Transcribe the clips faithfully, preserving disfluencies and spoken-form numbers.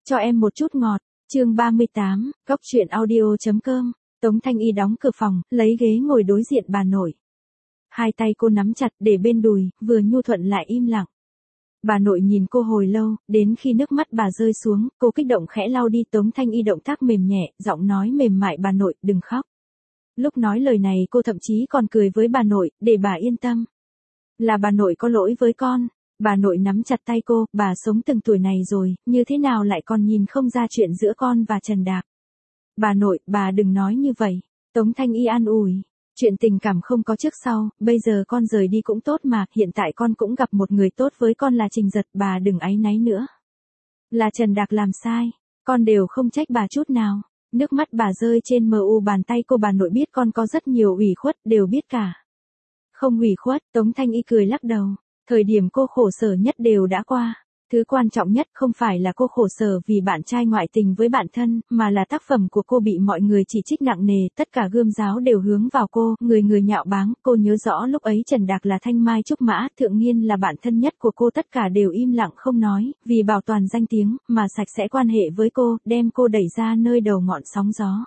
Cho em một chút ngọt, chương ba mươi tám, góc chuyện audio.com, Tống Thanh Y đóng cửa phòng, lấy ghế ngồi đối diện bà nội. Hai tay cô nắm chặt để bên đùi, vừa nhu thuận lại im lặng. Bà nội nhìn cô hồi lâu, đến khi nước mắt bà rơi xuống, cô kích động khẽ lau đi. Tống Thanh Y động tác mềm nhẹ, giọng nói mềm mại, bà nội, đừng khóc. Lúc nói lời này cô thậm chí còn cười với bà nội, để bà yên tâm. Là bà nội có lỗi với con. Bà nội nắm chặt tay cô, bà sống từng tuổi này rồi, như thế nào lại còn nhìn không ra chuyện giữa con và Trần Đạc. Bà nội, bà đừng nói như vậy. Tống Thanh Y an ủi. Chuyện tình cảm không có trước sau, bây giờ con rời đi cũng tốt mà, hiện tại con cũng gặp một người tốt với con là Trình Giật, bà đừng áy náy nữa. Là Trần Đạc làm sai, con đều không trách bà chút nào. Nước mắt bà rơi trên mờ u bàn tay cô. Bà nội biết con có rất nhiều ủy khuất, đều biết cả. Không ủy khuất, Tống Thanh Y cười lắc đầu. Thời điểm cô khổ sở nhất đều đã qua. Thứ quan trọng nhất không phải là cô khổ sở vì bạn trai ngoại tình với bạn thân, mà là tác phẩm của cô bị mọi người chỉ trích nặng nề, tất cả gươm giáo đều hướng vào cô, người người nhạo báng. Cô nhớ rõ lúc ấy Trần Đạc là thanh mai trúc mã, Thượng Nghiên là bạn thân nhất của cô, tất cả đều im lặng không nói, vì bảo toàn danh tiếng, mà sạch sẽ quan hệ với cô, đem cô đẩy ra nơi đầu ngọn sóng gió.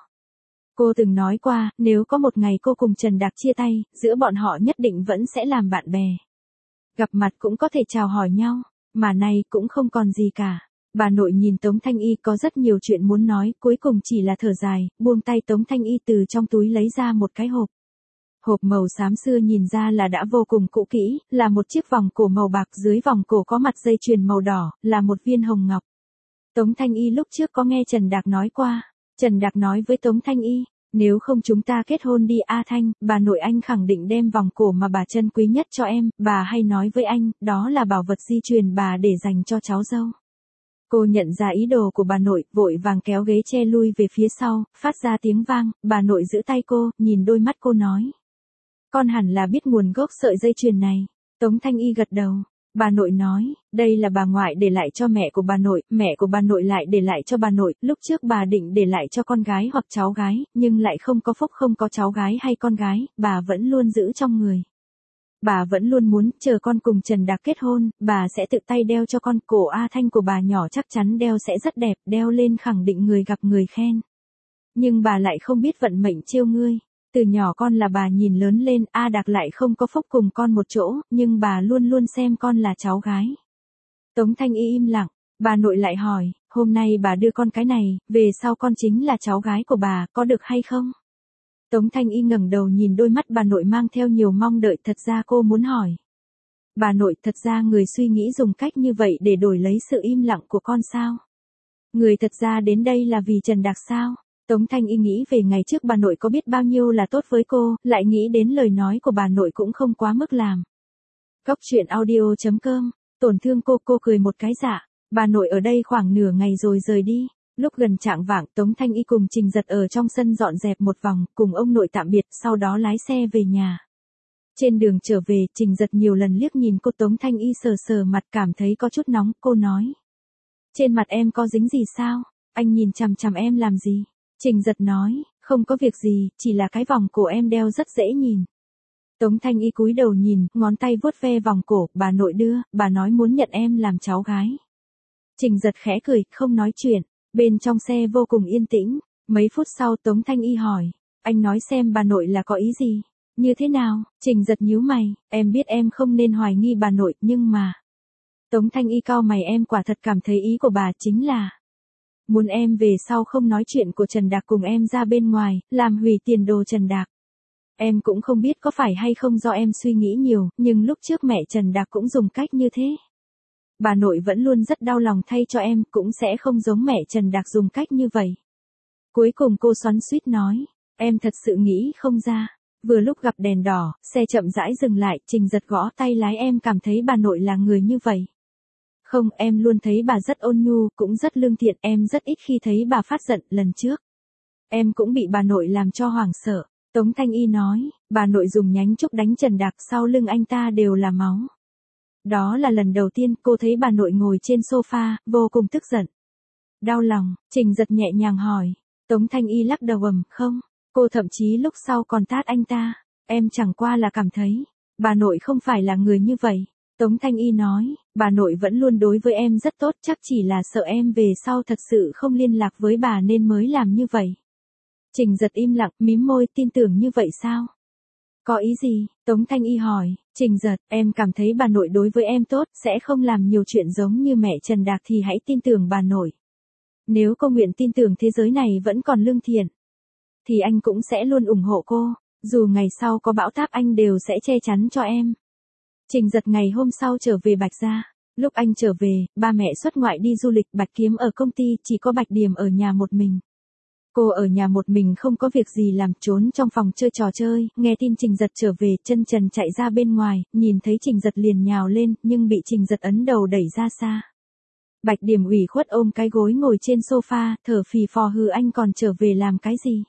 Cô từng nói qua, nếu có một ngày cô cùng Trần Đạc chia tay, giữa bọn họ nhất định vẫn sẽ làm bạn bè. Gặp mặt cũng có thể chào hỏi nhau, mà nay cũng không còn gì cả. Bà nội nhìn Tống Thanh Y có rất nhiều chuyện muốn nói, cuối cùng chỉ là thở dài, buông tay. Tống Thanh Y từ trong túi lấy ra một cái hộp. Hộp màu xám xưa nhìn ra là đã vô cùng cũ kỹ, là một chiếc vòng cổ màu bạc, dưới vòng cổ có mặt dây chuyền màu đỏ, là một viên hồng ngọc. Tống Thanh Y lúc trước có nghe Trần Đạc nói qua. Trần Đạc nói với Tống Thanh Y, nếu không chúng ta kết hôn đi A Thanh, bà nội anh khẳng định đem vòng cổ mà bà trân quý nhất cho em, bà hay nói với anh, đó là bảo vật di truyền bà để dành cho cháu dâu. Cô nhận ra ý đồ của bà nội, vội vàng kéo ghế che lui về phía sau, phát ra tiếng vang. Bà nội giữ tay cô, nhìn đôi mắt cô nói. Con hẳn là biết nguồn gốc sợi dây chuyền này. Tống Thanh Y gật đầu. Bà nội nói, đây là bà ngoại để lại cho mẹ của bà nội, mẹ của bà nội lại để lại cho bà nội, lúc trước bà định để lại cho con gái hoặc cháu gái, nhưng lại không có phúc, không có cháu gái hay con gái, bà vẫn luôn giữ trong người. Bà vẫn luôn muốn, chờ con cùng Trần Đạc kết hôn, bà sẽ tự tay đeo cho con. Cổ A Thanh của bà nhỏ chắc chắn đeo sẽ rất đẹp, đeo lên khẳng định người gặp người khen. Nhưng bà lại không biết vận mệnh trêu ngươi. Từ nhỏ con là bà nhìn lớn lên, A Đạc lại không có phúc cùng con một chỗ, nhưng bà luôn luôn xem con là cháu gái. Tống Thanh Y im lặng, bà nội lại hỏi, hôm nay bà đưa con cái này, về sau con chính là cháu gái của bà, có được hay không? Tống Thanh Y ngẩng đầu nhìn đôi mắt bà nội mang theo nhiều mong đợi, thật ra cô muốn hỏi. Bà nội, thật ra người suy nghĩ dùng cách như vậy để đổi lấy sự im lặng của con sao? Người thật ra đến đây là vì Trần Đạc sao? Tống Thanh Y nghĩ về ngày trước bà nội có biết bao nhiêu là tốt với cô, lại nghĩ đến lời nói của bà nội cũng không quá mức làm. Góc chuyện audio.com, tổn thương cô, cô cười một cái dạ. Bà nội ở đây khoảng nửa ngày rồi rời đi. Lúc gần chạng vạng, Tống Thanh Y cùng Trình Giật ở trong sân dọn dẹp một vòng, cùng ông nội tạm biệt, sau đó lái xe về nhà. Trên đường trở về, Trình Giật nhiều lần liếc nhìn cô. Tống Thanh Y sờ sờ mặt, cảm thấy có chút nóng, cô nói. Trên mặt em có dính gì sao? Anh nhìn chằm chằm em làm gì? Trình Giật nói, không có việc gì, chỉ là cái vòng cổ em đeo rất dễ nhìn. Tống Thanh Y cúi đầu nhìn, ngón tay vuốt ve vòng cổ, bà nội đưa, bà nói muốn nhận em làm cháu gái. Trình Giật khẽ cười, không nói chuyện. Bên trong xe vô cùng yên tĩnh. Mấy phút sau Tống Thanh Y hỏi, anh nói xem bà nội là có ý gì? Như thế nào? Trình Giật nhíu mày, em biết em không nên hoài nghi bà nội, nhưng mà... Tống Thanh Y cau mày, em quả thật cảm thấy ý của bà chính là... muốn em về sau không nói chuyện của Trần Đạc cùng em ra bên ngoài, làm hủy tiền đồ Trần Đạc. Em cũng không biết có phải hay không do em suy nghĩ nhiều, nhưng lúc trước mẹ Trần Đạc cũng dùng cách như thế. Bà nội vẫn luôn rất đau lòng thay cho em, cũng sẽ không giống mẹ Trần Đạc dùng cách như vậy. Cuối cùng cô xoắn xuýt nói, em thật sự nghĩ không ra. Vừa lúc gặp đèn đỏ, xe chậm rãi dừng lại, Trình Giật gõ tay lái, em cảm thấy bà nội là người như vậy. Không, em luôn thấy bà rất ôn nhu, cũng rất lương thiện, em rất ít khi thấy bà phát giận. Lần trước, em cũng bị bà nội làm cho hoảng sợ. Tống Thanh Y nói, bà nội dùng nhánh trúc đánh Trần Đạc, sau lưng anh ta đều là máu. Đó là lần đầu tiên cô thấy bà nội ngồi trên sofa, vô cùng tức giận. Đau lòng, Trình Giật nhẹ nhàng hỏi. Tống Thanh Y lắc đầu ầm, không, cô thậm chí lúc sau còn tát anh ta. Em chẳng qua là cảm thấy, bà nội không phải là người như vậy. Tống Thanh Y nói, bà nội vẫn luôn đối với em rất tốt, chắc chỉ là sợ em về sau thật sự không liên lạc với bà nên mới làm như vậy. Trình Giật im lặng, mím môi, tin tưởng như vậy sao? Có ý gì? Tống Thanh Y hỏi, Trình Giật, em cảm thấy bà nội đối với em tốt, sẽ không làm nhiều chuyện giống như mẹ Trần Đạc thì hãy tin tưởng bà nội. Nếu cô nguyện tin tưởng thế giới này vẫn còn lương thiện, thì anh cũng sẽ luôn ủng hộ cô, dù ngày sau có bão táp anh đều sẽ che chắn cho em. Trình Giật ngày hôm sau trở về Bạch Gia. Lúc anh trở về, ba mẹ xuất ngoại đi du lịch, Bạch Kiếm ở công ty, chỉ có Bạch Điềm ở nhà một mình. Cô ở nhà một mình không có việc gì làm, trốn trong phòng chơi trò chơi, nghe tin Trình Giật trở về, chân trần chạy ra bên ngoài, nhìn thấy Trình Giật liền nhào lên, nhưng bị Trình Giật ấn đầu đẩy ra xa. Bạch Điềm ủy khuất ôm cái gối ngồi trên sofa, thở phì phò, hừ, anh còn trở về làm cái gì?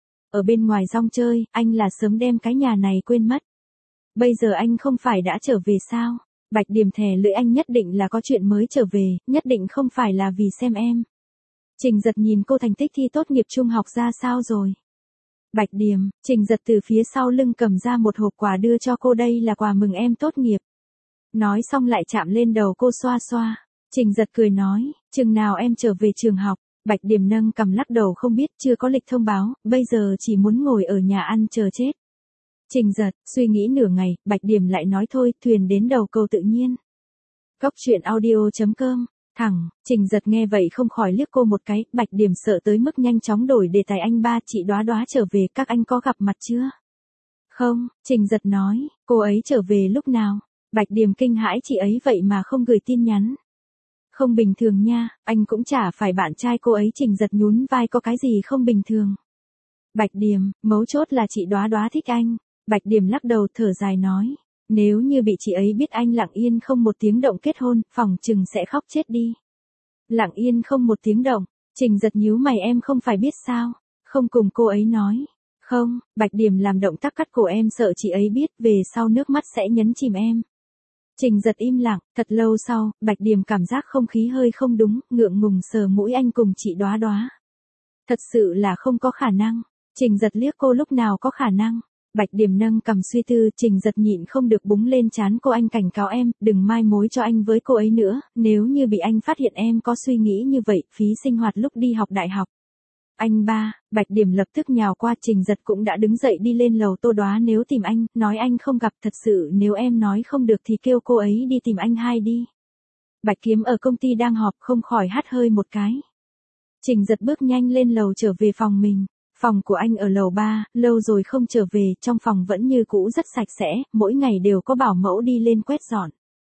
Ở bên ngoài rong chơi, anh là sớm đem cái nhà này quên mất. Bây giờ anh không phải đã trở về sao? Bạch Điềm thè lưỡi, anh nhất định là có chuyện mới trở về, nhất định không phải là vì xem em. Trình Giật nhìn cô, thành tích thi tốt nghiệp trung học ra sao rồi? Bạch Điềm, Trình Giật từ phía sau lưng cầm ra một hộp quà đưa cho cô, đây là quà mừng em tốt nghiệp. Nói xong lại chạm lên đầu cô xoa xoa. Trình Giật cười nói, chừng nào em trở về trường học? Bạch Điềm nâng cằm lắc đầu, không biết, chưa có lịch thông báo, bây giờ chỉ muốn ngồi ở nhà ăn chờ chết. Trình Giật, suy nghĩ nửa ngày, Bạch Điềm lại nói thôi, thuyền đến đầu cầu tự nhiên. Góc truyện audio chấm com, thẳng, Trình Giật nghe vậy không khỏi liếc cô một cái, Bạch Điềm sợ tới mức nhanh chóng đổi đề tài, anh ba, chị Đoá Đoá trở về, các anh có gặp mặt chưa? Không, Trình Giật nói, cô ấy trở về lúc nào? Bạch Điềm kinh hãi, chị ấy vậy mà không gửi tin nhắn. Không bình thường nha, anh cũng chả phải bạn trai cô ấy. Trình Giật nhún vai, có cái gì không bình thường? Bạch Điềm, mấu chốt là chị Đoá Đoá thích anh. Bạch Điềm lắc đầu thở dài nói, nếu như bị chị ấy biết anh lặng yên không một tiếng động kết hôn, phỏng chừng sẽ khóc chết đi. Lặng yên không một tiếng động, Trình Giật nhíu mày, em không phải biết sao, không cùng cô ấy nói. Không, Bạch Điềm làm động tác cắt cổ, em sợ chị ấy biết, về sau nước mắt sẽ nhấn chìm em. Trình Giật im lặng, thật lâu sau, Bạch Điềm cảm giác không khí hơi không đúng, ngượng ngùng sờ mũi, anh cùng chị Đoá Đoá. Thật sự là không có khả năng. Trình Giật liếc cô, lúc nào có khả năng? Bạch Điềm nâng cằm suy tư, Trình Giật nhịn không được búng lên trán cô, anh cảnh cáo em, đừng mai mối cho anh với cô ấy nữa, nếu như bị anh phát hiện em có suy nghĩ như vậy, phí sinh hoạt lúc đi học đại học. Anh ba, Bạch Điềm lập tức nhào qua, Trình Giật cũng đã đứng dậy đi lên lầu, Tô Đoá nếu tìm anh, nói anh không gặp, thật sự nếu em nói không được thì kêu cô ấy đi tìm anh hai đi. Bạch Kiếm ở công ty đang họp, không khỏi hắt hơi một cái. Trình Giật bước nhanh lên lầu trở về phòng mình. Phòng của anh ở lầu ba, lâu rồi không trở về, trong phòng vẫn như cũ rất sạch sẽ, mỗi ngày đều có bảo mẫu đi lên quét dọn.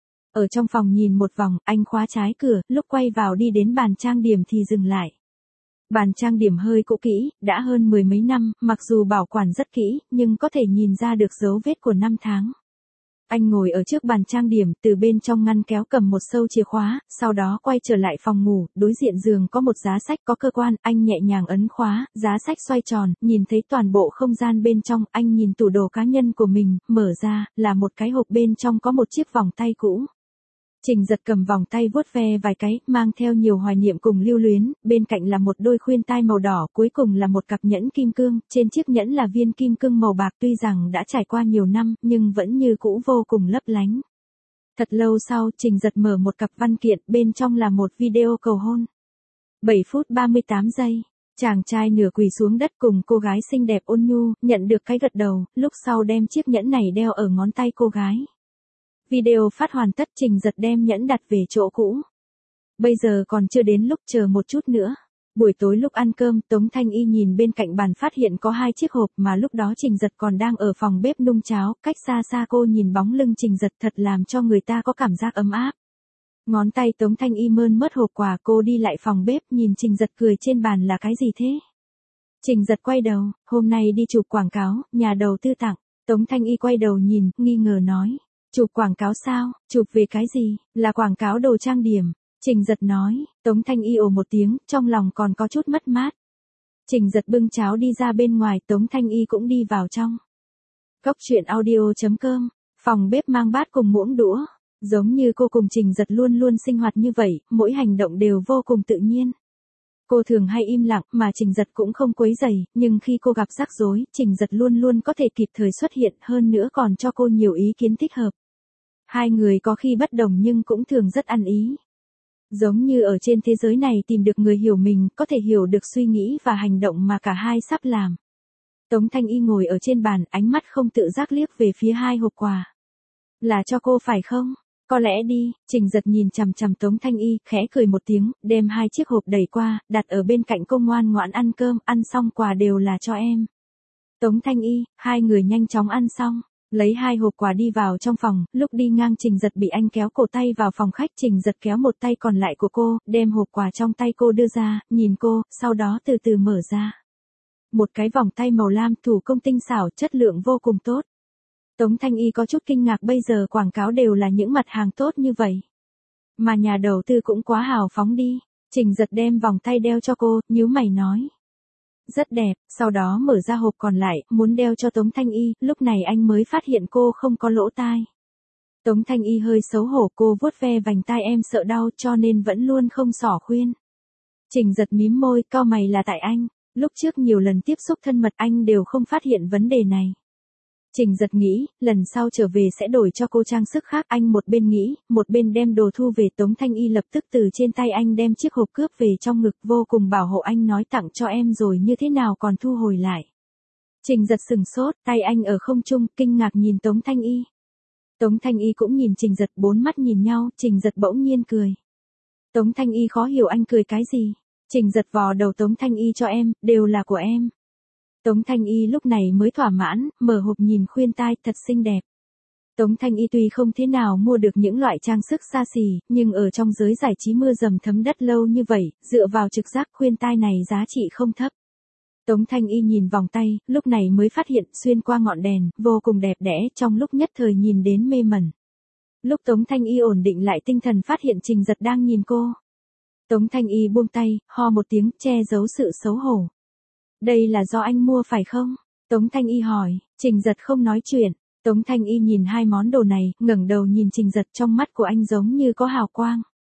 Ở trong phòng nhìn một vòng, anh khóa trái cửa, lúc quay vào đi đến bàn trang điểm thì dừng lại. Bàn trang điểm hơi cũ kỹ, đã hơn mười mấy năm, mặc dù bảo quản rất kỹ, nhưng có thể nhìn ra được dấu vết của năm tháng. Anh ngồi ở trước bàn trang điểm, từ bên trong ngăn kéo cầm một sâu chìa khóa, sau đó quay trở lại phòng ngủ, đối diện giường có một giá sách có cơ quan, anh nhẹ nhàng ấn khóa, giá sách xoay tròn, nhìn thấy toàn bộ không gian bên trong, anh nhìn tủ đồ cá nhân của mình, mở ra, là một cái hộp, bên trong có một chiếc vòng tay cũ. Trình Giật cầm vòng tay vuốt ve vài cái, mang theo nhiều hoài niệm cùng lưu luyến, bên cạnh là một đôi khuyên tai màu đỏ, cuối cùng là một cặp nhẫn kim cương, trên chiếc nhẫn là viên kim cương màu bạc, tuy rằng đã trải qua nhiều năm, nhưng vẫn như cũ vô cùng lấp lánh. Thật lâu sau, Trình Giật mở một cặp văn kiện, bên trong là một video cầu hôn. bảy phút ba mươi tám giây, chàng trai nửa quỳ xuống đất cùng cô gái xinh đẹp ôn nhu, nhận được cái gật đầu, lúc sau đem chiếc nhẫn này đeo ở ngón tay cô gái. Video phát hoàn tất, Trình Giật đem nhẫn đặt về chỗ cũ. Bây giờ còn chưa đến lúc, chờ một chút nữa. Buổi tối lúc ăn cơm, Tống Thanh Y nhìn bên cạnh bàn phát hiện có hai chiếc hộp, mà lúc đó Trình Giật còn đang ở phòng bếp nung cháo, cách xa xa cô nhìn bóng lưng Trình Giật thật làm cho người ta có cảm giác ấm áp. Ngón tay Tống Thanh Y mơn mớt hộp quà, cô đi lại phòng bếp, nhìn Trình Giật cười trên bàn, là cái gì thế? Trình Giật quay đầu, hôm nay đi chụp quảng cáo, nhà đầu tư tặng. Tống Thanh Y quay đầu nhìn, nghi ngờ nói. Chụp quảng cáo sao? Chụp về cái gì? Là quảng cáo đồ trang điểm. Trình Giật nói. Tống Thanh Y ồ một tiếng, trong lòng còn có chút mất mát. Trình Giật bưng cháo đi ra bên ngoài, Tống Thanh Y cũng đi vào trong. Góc truyện audio chấm com, phòng bếp mang bát cùng muỗng đũa. Giống như cô cùng Trình Giật luôn luôn sinh hoạt như vậy, mỗi hành động đều vô cùng tự nhiên. Cô thường hay im lặng, mà Trình Giật cũng không quấy rầy, nhưng khi cô gặp rắc rối, Trình Giật luôn luôn có thể kịp thời xuất hiện, hơn nữa còn cho cô nhiều ý kiến thích hợp. Hai người có khi bất đồng nhưng cũng thường rất ăn ý. Giống như ở trên thế giới này tìm được người hiểu mình, có thể hiểu được suy nghĩ và hành động mà cả hai sắp làm. Tống Thanh Y ngồi ở trên bàn, ánh mắt không tự giác liếc về phía hai hộp quà. Là cho cô phải không? Có lẽ đi. Trình Giật nhìn chằm chằm Tống Thanh Y, khẽ cười một tiếng, đem hai chiếc hộp đẩy qua, đặt ở bên cạnh cô, ngoan ngoãn ăn cơm, ăn xong quà đều là cho em. Tống Thanh Y, hai người nhanh chóng ăn xong, lấy hai hộp quà đi vào trong phòng, lúc đi ngang Trình Giật bị anh kéo cổ tay vào phòng khách, Trình Giật kéo một tay còn lại của cô, đem hộp quà trong tay cô đưa ra, nhìn cô, sau đó từ từ mở ra. Một cái vòng tay màu lam thủ công tinh xảo, chất lượng vô cùng tốt. Tống Thanh Y có chút kinh ngạc, bây giờ quảng cáo đều là những mặt hàng tốt như vậy. Mà nhà đầu tư cũng quá hào phóng đi. Trình Giật đem vòng tay đeo cho cô, nhíu mày nói. Rất đẹp, sau đó mở ra hộp còn lại, muốn đeo cho Tống Thanh Y, lúc này anh mới phát hiện cô không có lỗ tai. Tống Thanh Y hơi xấu hổ, cô vuốt ve vành tai, em sợ đau cho nên vẫn luôn không xỏ khuyên. Trình Giật mím môi, cau mày, là tại anh, lúc trước nhiều lần tiếp xúc thân mật anh đều không phát hiện vấn đề này. Trình Giật nghĩ, lần sau trở về sẽ đổi cho cô trang sức khác, anh một bên nghĩ, một bên đem đồ thu về. Tống Thanh Y lập tức từ trên tay anh đem chiếc hộp cướp về trong ngực, vô cùng bảo hộ, anh nói tặng cho em rồi như thế nào còn thu hồi lại. Trình Giật sừng sốt, tay anh ở không trung, kinh ngạc nhìn Tống Thanh Y. Tống Thanh Y cũng nhìn Trình Giật, bốn mắt nhìn nhau, Trình Giật bỗng nhiên cười. Tống Thanh Y khó hiểu anh cười cái gì. Trình Giật vò đầu Tống Thanh Y, cho em, đều là của em. Tống Thanh Y lúc này mới thỏa mãn, mở hộp nhìn, khuyên tai, thật xinh đẹp. Tống Thanh Y tuy không thế nào mua được những loại trang sức xa xỉ, nhưng ở trong giới giải trí mưa dầm thấm đất lâu như vậy, dựa vào trực giác, khuyên tai này giá trị không thấp. Tống Thanh Y nhìn vòng tay, lúc này mới phát hiện, xuyên qua ngọn đèn, vô cùng đẹp đẽ, trong lúc nhất thời nhìn đến mê mẩn. Lúc Tống Thanh Y ổn định lại tinh thần, phát hiện Trình Giật đang nhìn cô. Tống Thanh Y buông tay, ho một tiếng, che giấu sự xấu hổ. Đây là do anh mua phải không? Tống Thanh Y hỏi. Trình Giật không nói chuyện. Tống Thanh Y nhìn hai món đồ này, ngẩng đầu nhìn Trình Giật, trong mắt của anh giống như có hào quang.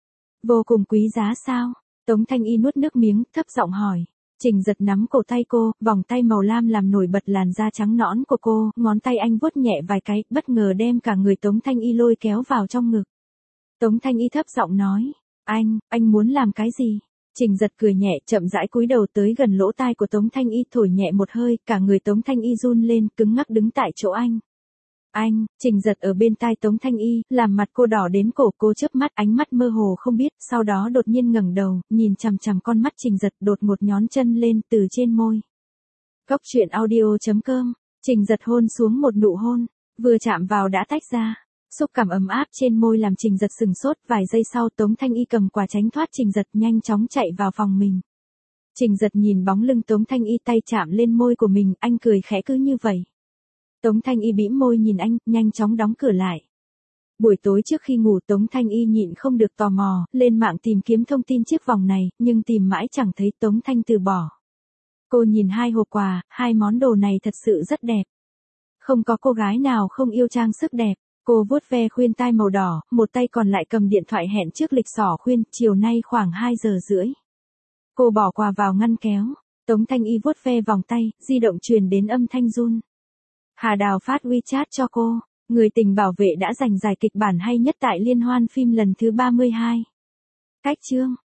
Vô cùng quý giá sao? Tống Thanh Y nuốt nước miếng, thấp giọng hỏi. Trình Giật nắm cổ tay cô, vòng tay màu lam làm nổi bật làn da trắng nõn của cô, ngón tay anh vuốt nhẹ vài cái, bất ngờ đem cả người Tống Thanh Y lôi kéo vào trong ngực. Tống Thanh Y thấp giọng nói. Anh, anh muốn làm cái gì? Trình Giật cười nhẹ, chậm rãi cúi đầu tới gần lỗ tai của Tống Thanh Y, thổi nhẹ một hơi, cả người Tống Thanh Y run lên, cứng ngắc đứng tại chỗ anh. Anh, Trình Giật ở bên tai Tống Thanh Y, làm mặt cô đỏ đến cổ, cô chớp mắt, ánh mắt mơ hồ không biết, sau đó đột nhiên ngẩng đầu, nhìn chằm chằm con mắt Trình Giật, đột ngột nhón chân lên, từ trên môi. Cốc truyện audio chấm com, Trình Giật hôn xuống một nụ hôn, vừa chạm vào đã tách ra. Xúc cảm ấm áp trên môi làm Trình Giật sừng sốt, vài giây sau Tống Thanh Y cầm quà tránh thoát Trình Giật, nhanh chóng chạy vào phòng mình. Trình Giật nhìn bóng lưng Tống Thanh Y, tay chạm lên môi của mình, anh cười khẽ, cứ như vậy. Tống Thanh Y bĩm môi nhìn anh, nhanh chóng đóng cửa lại. Buổi tối trước khi ngủ, Tống Thanh Y nhịn không được tò mò, lên mạng tìm kiếm thông tin chiếc vòng này, nhưng tìm mãi chẳng thấy, Tống Thanh từ bỏ. Cô nhìn hai hộp quà, hai món đồ này thật sự rất đẹp. Không có cô gái nào không yêu trang sức đẹp. Cô vuốt ve khuyên tai màu đỏ, một tay còn lại cầm điện thoại hẹn trước lịch xỏ khuyên, chiều nay khoảng hai giờ rưỡi. Cô bỏ quà vào ngăn kéo. Tống Thanh Y vuốt ve vòng tay, di động truyền đến âm thanh run. Hà Đào phát WeChat cho cô. Người tình bảo vệ đã giành giải kịch bản hay nhất tại liên hoan phim lần thứ ba mươi hai. Cách chương.